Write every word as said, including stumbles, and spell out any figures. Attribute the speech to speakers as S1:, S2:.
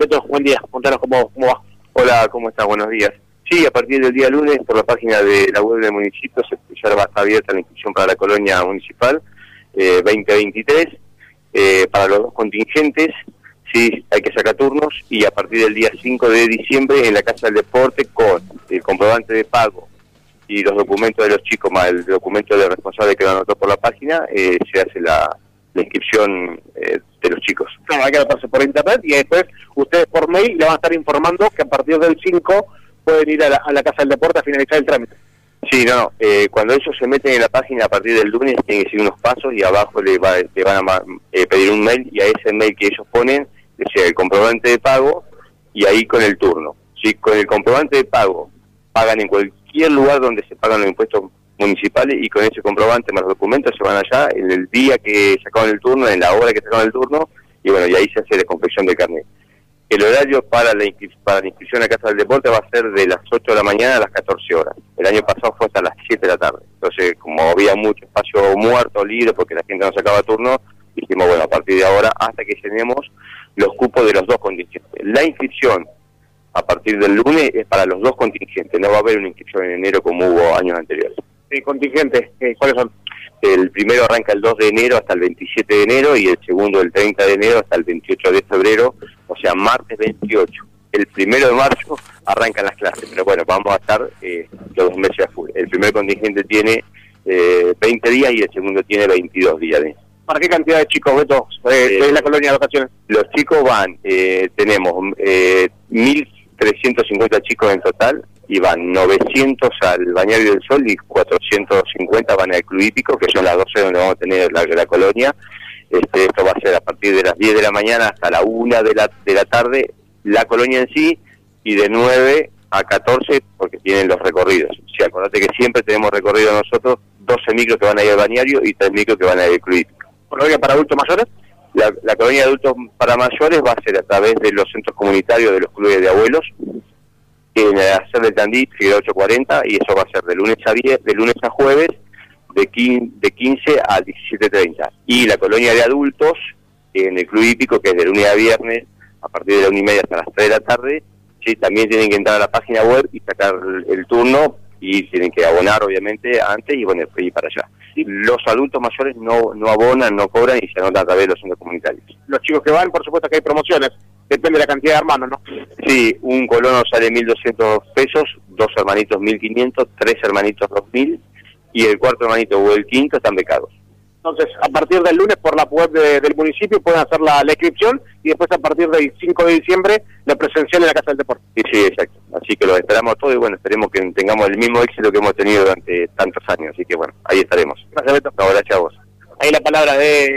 S1: Beto, buen día, contanos cómo, cómo va.
S2: Hola, ¿cómo estás? Buenos días. Sí, a partir del día lunes, por la página de la web del municipio, ya va a estar abierta la inscripción para la colonia municipal eh, veinte veintitrés, eh, para los dos contingentes, sí, hay que sacar turnos, y a partir del día cinco de diciembre en la Casa del Deporte, con el comprobante de pago y los documentos de los chicos, más el documento del responsable que lo anotó por la página, eh, se hace la, la inscripción eh, de los chicos.
S1: Claro, hay que anotarse por internet y después ustedes por mail le van a estar informando que a partir del cinco pueden ir a la, a la Casa del Deporte a finalizar el trámite.
S2: Sí, no, no. Eh, cuando ellos se meten en la página a partir del lunes tienen que seguir unos pasos y abajo le, va, le van a eh, pedir un mail, y a ese mail que ellos ponen le llega el comprobante de pago y ahí con el turno. Si con el comprobante de pago pagan en cualquier lugar donde se pagan los impuestos municipales, y con ese comprobante más los documentos se van allá en el día que sacaron el turno, en la hora que sacaron el turno, y bueno, y ahí se hace la confección del carnet. El horario para la, para la inscripción a la Casa del Deporte va a ser de las ocho de la mañana a las catorce horas. El año pasado fue hasta las siete de la tarde. Entonces, como había mucho espacio muerto, libre, porque la gente no sacaba turno, dijimos, bueno, a partir de ahora, hasta que llenemos los cupos de los dos contingentes. La inscripción a partir del lunes es para los dos contingentes, no va a haber una inscripción en enero como hubo años anteriores.
S1: ¿Y contingentes? Eh, ¿Cuáles son?
S2: El primero arranca el dos de enero hasta el veintisiete de enero, y el segundo el treinta de enero hasta el veintiocho de febrero, o sea, martes veintiocho. El primero de marzo arrancan las clases, pero bueno, vamos a estar eh, los dos meses a full. El primer contingente tiene eh, veinte días y el segundo tiene veintidós días. ¿eh?
S1: ¿Para qué cantidad de chicos, Beto, eh,
S2: eh,
S1: es la colonia de vacaciones?
S2: Los chicos van, eh, tenemos eh, mil trescientos cincuenta chicos en total, y van novecientos al Bañario del Sol y cuatrocientos cincuenta van al Club Hípico, que son las doce donde vamos a tener la, la colonia. Este, esto va a ser a partir de las diez de la mañana hasta la una de la, de la tarde, la colonia en sí, y de nueve a catorce porque tienen los recorridos. Sí, acordate que siempre tenemos recorrido nosotros, doce micros que van a ir al Bañario y tres micros que van a ir al Club Hípico.
S1: ¿Colonia para adultos mayores?
S2: La, la colonia de adultos para mayores va a ser a través de los centros comunitarios de los clubes de abuelos, en el hacer del Tandí, Figueroa ocho cuarenta, y eso va a ser de lunes a diez, de lunes a jueves, de quince a diecisiete treinta. Y la colonia de adultos, en el Club Hípico, que es de lunes a viernes, a partir de la una y media hasta las tres de la tarde, sí, también tienen que entrar a la página web y sacar el, el turno, y tienen que abonar, obviamente, antes, y bueno, ir para allá. Y los adultos mayores no, no abonan, no cobran, y se anotan a través de los centros comunitarios.
S1: Los chicos que van, por supuesto que hay promociones. Depende de la cantidad de hermanos, ¿no?
S2: Sí, un colono sale mil doscientos pesos, dos hermanitos mil quinientos, tres hermanitos dos mil, y el cuarto hermanito o el quinto están becados.
S1: Entonces, a partir del lunes por la web de, del municipio pueden hacer la, la inscripción, y después a partir del cinco de diciembre la presencial en la Casa del Deporte.
S2: Sí, sí, exacto. Así que lo esperamos todo, y bueno, esperemos que tengamos el mismo éxito que hemos tenido durante tantos años. Así que bueno, ahí estaremos.
S1: Gracias, Beto.
S2: No, gracias a vos.
S1: Ahí la palabra de...